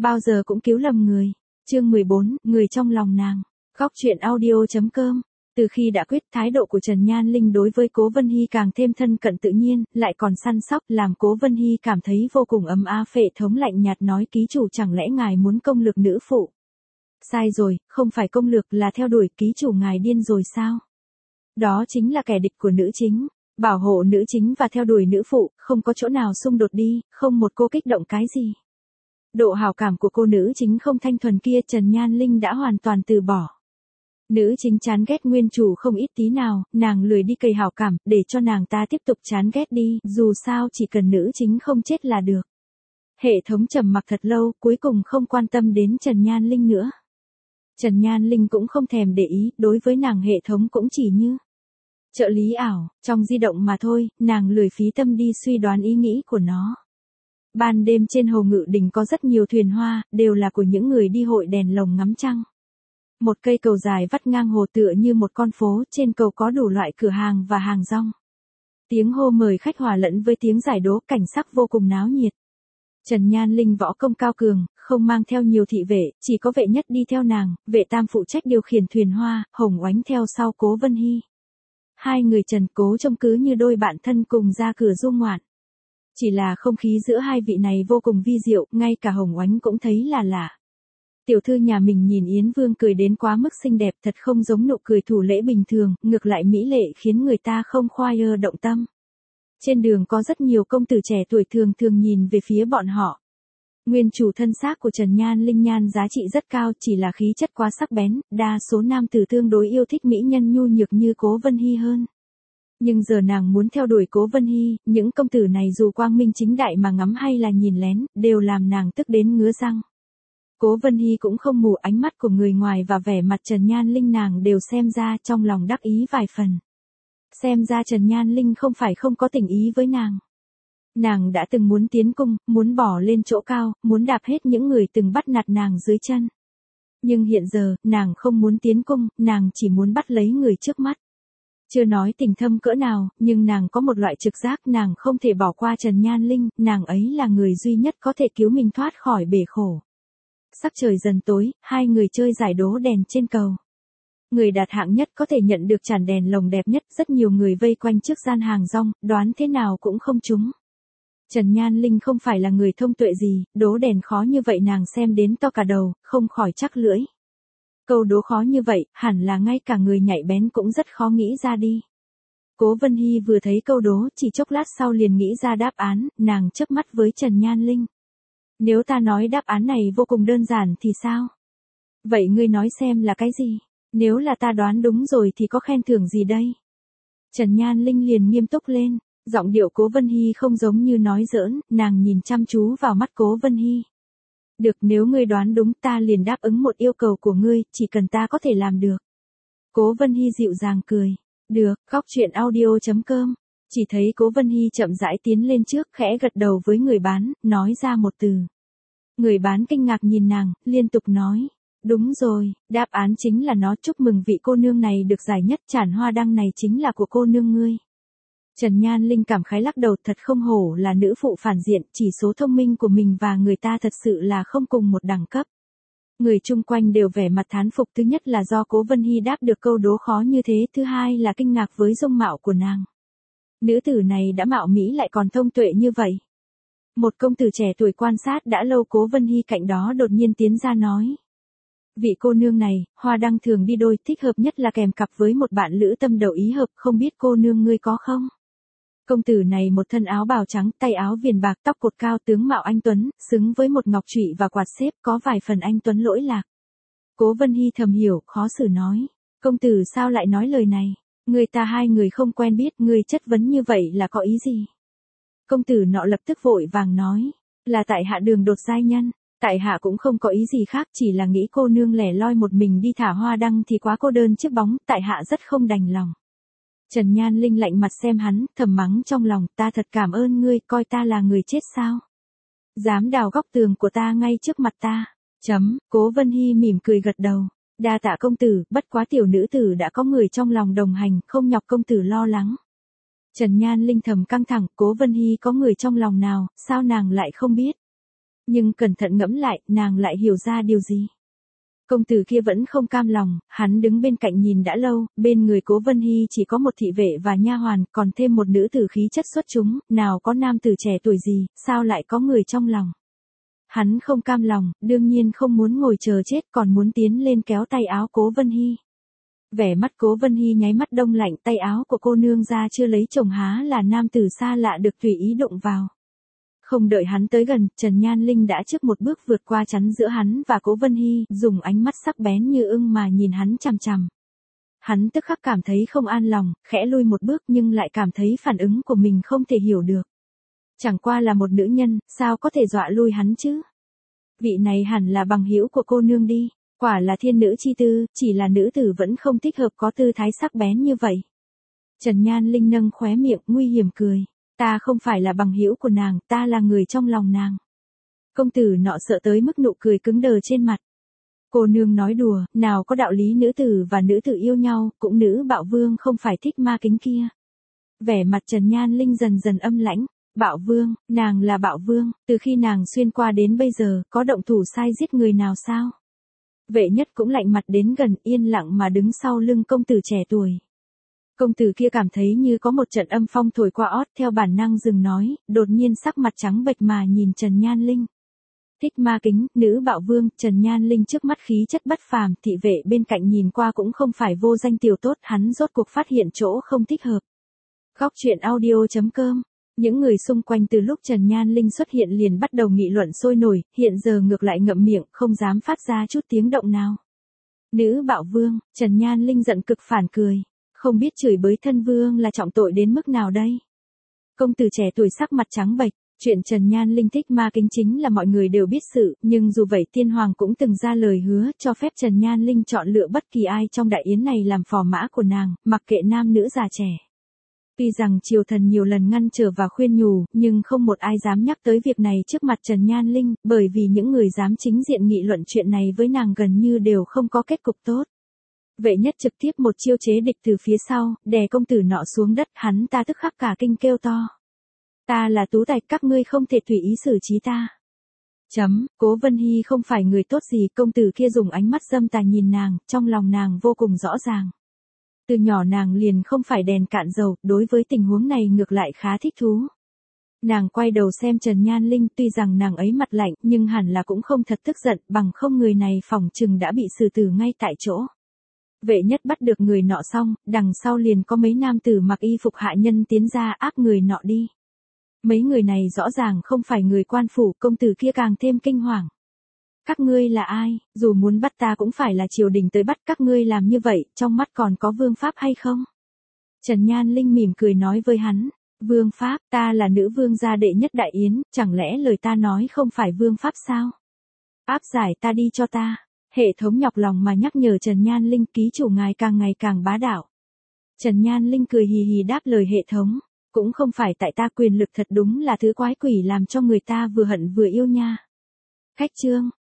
bao giờ cũng cứu lầm người. Chương 14, người trong lòng nàng. Góc truyện audio.com. Từ khi đã quyết, thái độ của Trần Nhan Linh đối với Cố Vân Hy càng thêm thân cận tự nhiên, lại còn săn sóc, làm Cố Vân Hy cảm thấy vô cùng ấm áp. Phệ thống lạnh nhạt nói: ký chủ chẳng lẽ ngài muốn công lược nữ phụ? Sai rồi, không phải công lược, là theo đuổi. Ký chủ ngài điên rồi sao? Đó chính là kẻ địch của nữ chính. Bảo hộ nữ chính và theo đuổi nữ phụ, không có chỗ nào xung đột đi, không một cô kích động cái gì. Độ hảo cảm của cô nữ chính không thanh thuần kia Trần Nhan Linh đã hoàn toàn từ bỏ. Nữ chính chán ghét nguyên chủ không ít tí nào, nàng lười đi cày hảo cảm, để cho nàng ta tiếp tục chán ghét đi, dù sao chỉ cần nữ chính không chết là được. Hệ thống trầm mặc thật lâu, cuối cùng không quan tâm đến Trần Nhan Linh nữa. Trần Nhan Linh cũng không thèm để ý, đối với nàng hệ thống cũng chỉ như trợ lý ảo, trong di động mà thôi, nàng lười phí tâm đi suy đoán ý nghĩ của nó. Ban đêm trên Hồ Ngự Đình có rất nhiều thuyền hoa, đều là của những người đi hội đèn lồng ngắm trăng. Một cây cầu dài vắt ngang hồ tựa như một con phố, trên cầu có đủ loại cửa hàng và hàng rong. Tiếng hô mời khách hòa lẫn với tiếng giải đố, cảnh sắc vô cùng náo nhiệt. Trần Nhan Linh võ công cao cường, không mang theo nhiều thị vệ, chỉ có vệ nhất đi theo nàng, vệ tam phụ trách điều khiển thuyền hoa, Hồng Oánh theo sau Cố Vân Hy. Hai người Trần Cố trông cứ như đôi bạn thân cùng ra cửa du ngoạn. Chỉ là không khí giữa hai vị này vô cùng vi diệu, ngay cả Hồng Oánh cũng thấy là lạ. Tiểu thư nhà mình nhìn Yến Vương cười đến quá mức xinh đẹp, thật không giống nụ cười thủ lễ bình thường, ngược lại mỹ lệ khiến người ta không khoai động tâm. Trên đường có rất nhiều công tử trẻ tuổi thường thường nhìn về phía bọn họ. Nguyên chủ thân xác của Trần Nhan Linh nhan giá trị rất cao, chỉ là khí chất quá sắc bén, đa số nam tử tương đối yêu thích mỹ nhân nhu nhược như Cố Vân Hy hơn. Nhưng giờ nàng muốn theo đuổi Cố Vân Hy, những công tử này dù quang minh chính đại mà ngắm hay là nhìn lén, đều làm nàng tức đến ngứa răng. Cố Vân Hy cũng không mù, ánh mắt của người ngoài và vẻ mặt Trần Nhan Linh nàng đều xem ra, trong lòng đắc ý vài phần. Xem ra Trần Nhan Linh không phải không có tình ý với nàng. Nàng đã từng muốn tiến cung, muốn bỏ lên chỗ cao, muốn đạp hết những người từng bắt nạt nàng dưới chân. Nhưng hiện giờ, nàng không muốn tiến cung, nàng chỉ muốn bắt lấy người trước mắt. Chưa nói tình thâm cỡ nào, nhưng nàng có một loại trực giác, nàng không thể bỏ qua Trần Nhan Linh, nàng ấy là người duy nhất có thể cứu mình thoát khỏi bể khổ. Sắc trời dần tối, hai người chơi giải đố đèn trên cầu. Người đạt hạng nhất có thể nhận được chản đèn lồng đẹp nhất, rất nhiều người vây quanh trước gian hàng rong, đoán thế nào cũng không trúng. Trần Nhan Linh không phải là người thông tuệ gì, đố đèn khó như vậy nàng xem đến to cả đầu, không khỏi chắc lưỡi. Câu đố khó như vậy, hẳn là ngay cả người nhạy bén cũng rất khó nghĩ ra đi. Cố Vân Hy vừa thấy câu đố, chỉ chốc lát sau liền nghĩ ra đáp án, nàng chớp mắt với Trần Nhan Linh. Nếu ta nói đáp án này vô cùng đơn giản thì sao? Vậy ngươi nói xem là cái gì? Nếu là ta đoán đúng rồi thì có khen thưởng gì đây? Trần Nhan Linh liền nghiêm túc lên, giọng điệu Cố Vân Hy không giống như nói giỡn, nàng nhìn chăm chú vào mắt Cố Vân Hy. Được, nếu ngươi đoán đúng ta liền đáp ứng một yêu cầu của ngươi, chỉ cần ta có thể làm được. Cố Vân Hy dịu dàng cười. Được, góc truyện audio.com. Chỉ thấy Cố Vân Hy chậm rãi tiến lên trước, khẽ gật đầu với người bán, nói ra một từ. Người bán kinh ngạc nhìn nàng, liên tục nói. Đúng rồi, đáp án chính là nó, chúc mừng vị cô nương này được giải nhất, chản hoa đăng này chính là của cô nương ngươi. Trần Nhan Linh cảm khái lắc đầu, thật không hổ là nữ phụ phản diện, chỉ số thông minh của mình và người ta thật sự là không cùng một đẳng cấp. Người chung quanh đều vẻ mặt thán phục, thứ nhất là do Cố Vân Hy đáp được câu đố khó như thế, thứ hai là kinh ngạc với dung mạo của nàng. Nữ tử này đã mạo mỹ lại còn thông tuệ như vậy. Một công tử trẻ tuổi quan sát đã lâu Cố Vân Hy cạnh đó đột nhiên tiến ra nói. Vị cô nương này, hoa đăng thường đi đôi, thích hợp nhất là kèm cặp với một bạn lữ tâm đầu ý hợp, không biết cô nương ngươi có không? Công tử này một thân áo bào trắng, tay áo viền bạc, tóc cột cao, tướng mạo anh tuấn, xứng với một ngọc trụy và quạt xếp, có vài phần anh tuấn lỗi lạc. Cố Vân Hy thầm hiểu, khó xử nói. Công tử sao lại nói lời này? Người ta hai người không quen biết, người chất vấn như vậy là có ý gì? Công tử nọ lập tức vội vàng nói. Là tại hạ đường đột giai nhân. Tại hạ cũng không có ý gì khác, chỉ là nghĩ cô nương lẻ loi một mình đi thả hoa đăng thì quá cô đơn chiếc bóng, tại hạ rất không đành lòng. Trần Nhan Linh lạnh mặt xem hắn, thầm mắng trong lòng, ta thật cảm ơn ngươi, coi ta là người chết sao? Dám đào góc tường của ta ngay trước mặt ta. Cố Vân Hy mỉm cười gật đầu. Đa tạ công tử, bất quá tiểu nữ tử đã có người trong lòng đồng hành, không nhọc công tử lo lắng. Trần Nhan Linh thầm căng thẳng, Cố Vân Hy có người trong lòng nào, sao nàng lại không biết? Nhưng cẩn thận ngẫm lại, nàng lại hiểu ra điều gì. Công tử kia vẫn không cam lòng, hắn đứng bên cạnh nhìn đã lâu, bên người Cố Vân Hy chỉ có một thị vệ và nha hoàn, còn thêm một nữ tử khí chất xuất chúng, nào có nam tử trẻ tuổi gì, sao lại có người trong lòng. Hắn không cam lòng, đương nhiên không muốn ngồi chờ chết, còn muốn tiến lên kéo tay áo Cố Vân Hy. Vẻ mắt Cố Vân Hy nháy mắt đông lạnh, tay áo của cô nương ra chưa lấy chồng há là nam tử xa lạ được tùy ý đụng vào. Không đợi hắn tới gần, Trần Nhan Linh đã trước một bước vượt qua chắn giữa hắn và Cố Vân Hy, dùng ánh mắt sắc bén như ưng mà nhìn hắn chằm chằm. Hắn tức khắc cảm thấy không an lòng, khẽ lui một bước nhưng lại cảm thấy phản ứng của mình không thể hiểu được. Chẳng qua là một nữ nhân, sao có thể dọa lui hắn chứ? Vị này hẳn là bằng hữu của cô nương đi, quả là thiên nữ chi tư, chỉ là nữ tử vẫn không thích hợp có tư thái sắc bén như vậy. Trần Nhan Linh nâng khóe miệng, nguy hiểm cười. Ta không phải là bằng hữu của nàng, ta là người trong lòng nàng. Công tử nọ sợ tới mức nụ cười cứng đờ trên mặt. Cô nương nói đùa, nào có đạo lý nữ tử và nữ tử yêu nhau, cũng nữ bạo vương không phải thích ma kính kia. Vẻ mặt Trần Nhan Linh dần dần âm lãnh. Bạo vương, nàng là bạo vương, từ khi nàng xuyên qua đến bây giờ, có động thủ sai giết người nào sao? Vệ nhất cũng lạnh mặt đến gần, yên lặng mà đứng sau lưng công tử trẻ tuổi. Công tử kia cảm thấy như có một trận âm phong thổi qua ót, theo bản năng dừng nói, đột nhiên sắc mặt trắng bệch mà nhìn Trần Nhan Linh. Thích ma kính, nữ bạo vương, Trần Nhan Linh trước mắt khí chất bất phàm, thị vệ bên cạnh nhìn qua cũng không phải vô danh tiểu tốt, hắn rốt cuộc phát hiện chỗ không thích hợp. Góc truyện audio.com. Những người xung quanh từ lúc Trần Nhan Linh xuất hiện liền bắt đầu nghị luận sôi nổi, hiện giờ ngược lại ngậm miệng, không dám phát ra chút tiếng động nào. Nữ bạo vương, Trần Nhan Linh giận cực phản cười. Không biết chửi bới thân vương là trọng tội đến mức nào đây? Công tử trẻ tuổi sắc mặt trắng bệch, chuyện Trần Nhan Linh thích ma kính chính là mọi người đều biết sự, nhưng dù vậy tiên hoàng cũng từng ra lời hứa cho phép Trần Nhan Linh chọn lựa bất kỳ ai trong đại yến này làm phò mã của nàng, mặc kệ nam nữ già trẻ. Tuy rằng triều thần nhiều lần ngăn trở và khuyên nhủ, nhưng không một ai dám nhắc tới việc này trước mặt Trần Nhan Linh, bởi vì những người dám chính diện nghị luận chuyện này với nàng gần như đều không có kết cục tốt. Vệ nhất trực tiếp một chiêu chế địch từ phía sau, đè công tử nọ xuống đất, hắn ta tức khắc cả kinh kêu to. Ta là tú tài, các ngươi không thể tùy ý xử trí ta. Cố Vân Hy không phải người tốt gì, công tử kia dùng ánh mắt dâm tà nhìn nàng, trong lòng nàng vô cùng rõ ràng. Từ nhỏ nàng liền không phải đèn cạn dầu, đối với tình huống này ngược lại khá thích thú. Nàng quay đầu xem Trần Nhan Linh, tuy rằng nàng ấy mặt lạnh, nhưng hẳn là cũng không thật tức giận, bằng không người này phỏng chừng đã bị xử tử ngay tại chỗ. Vệ nhất bắt được người nọ xong, đằng sau liền có mấy nam tử mặc y phục hạ nhân tiến ra áp người nọ đi. Mấy người này rõ ràng không phải người quan phủ, công tử kia càng thêm kinh hoàng. Các ngươi là ai, dù muốn bắt ta cũng phải là triều đình tới bắt, các ngươi làm như vậy, trong mắt còn có vương pháp hay không? Trần Nhan Linh mỉm cười nói với hắn, vương pháp, ta là nữ vương gia đệ nhất đại yến, chẳng lẽ lời ta nói không phải vương pháp sao? Áp giải ta đi cho ta. Hệ thống nhọc lòng mà nhắc nhở Trần Nhan Linh, ký chủ ngài càng ngày càng bá đạo. Trần Nhan Linh cười hì hì đáp lời hệ thống, cũng không phải tại ta, quyền lực thật đúng là thứ quái quỷ làm cho người ta vừa hận vừa yêu nha. Khách chương,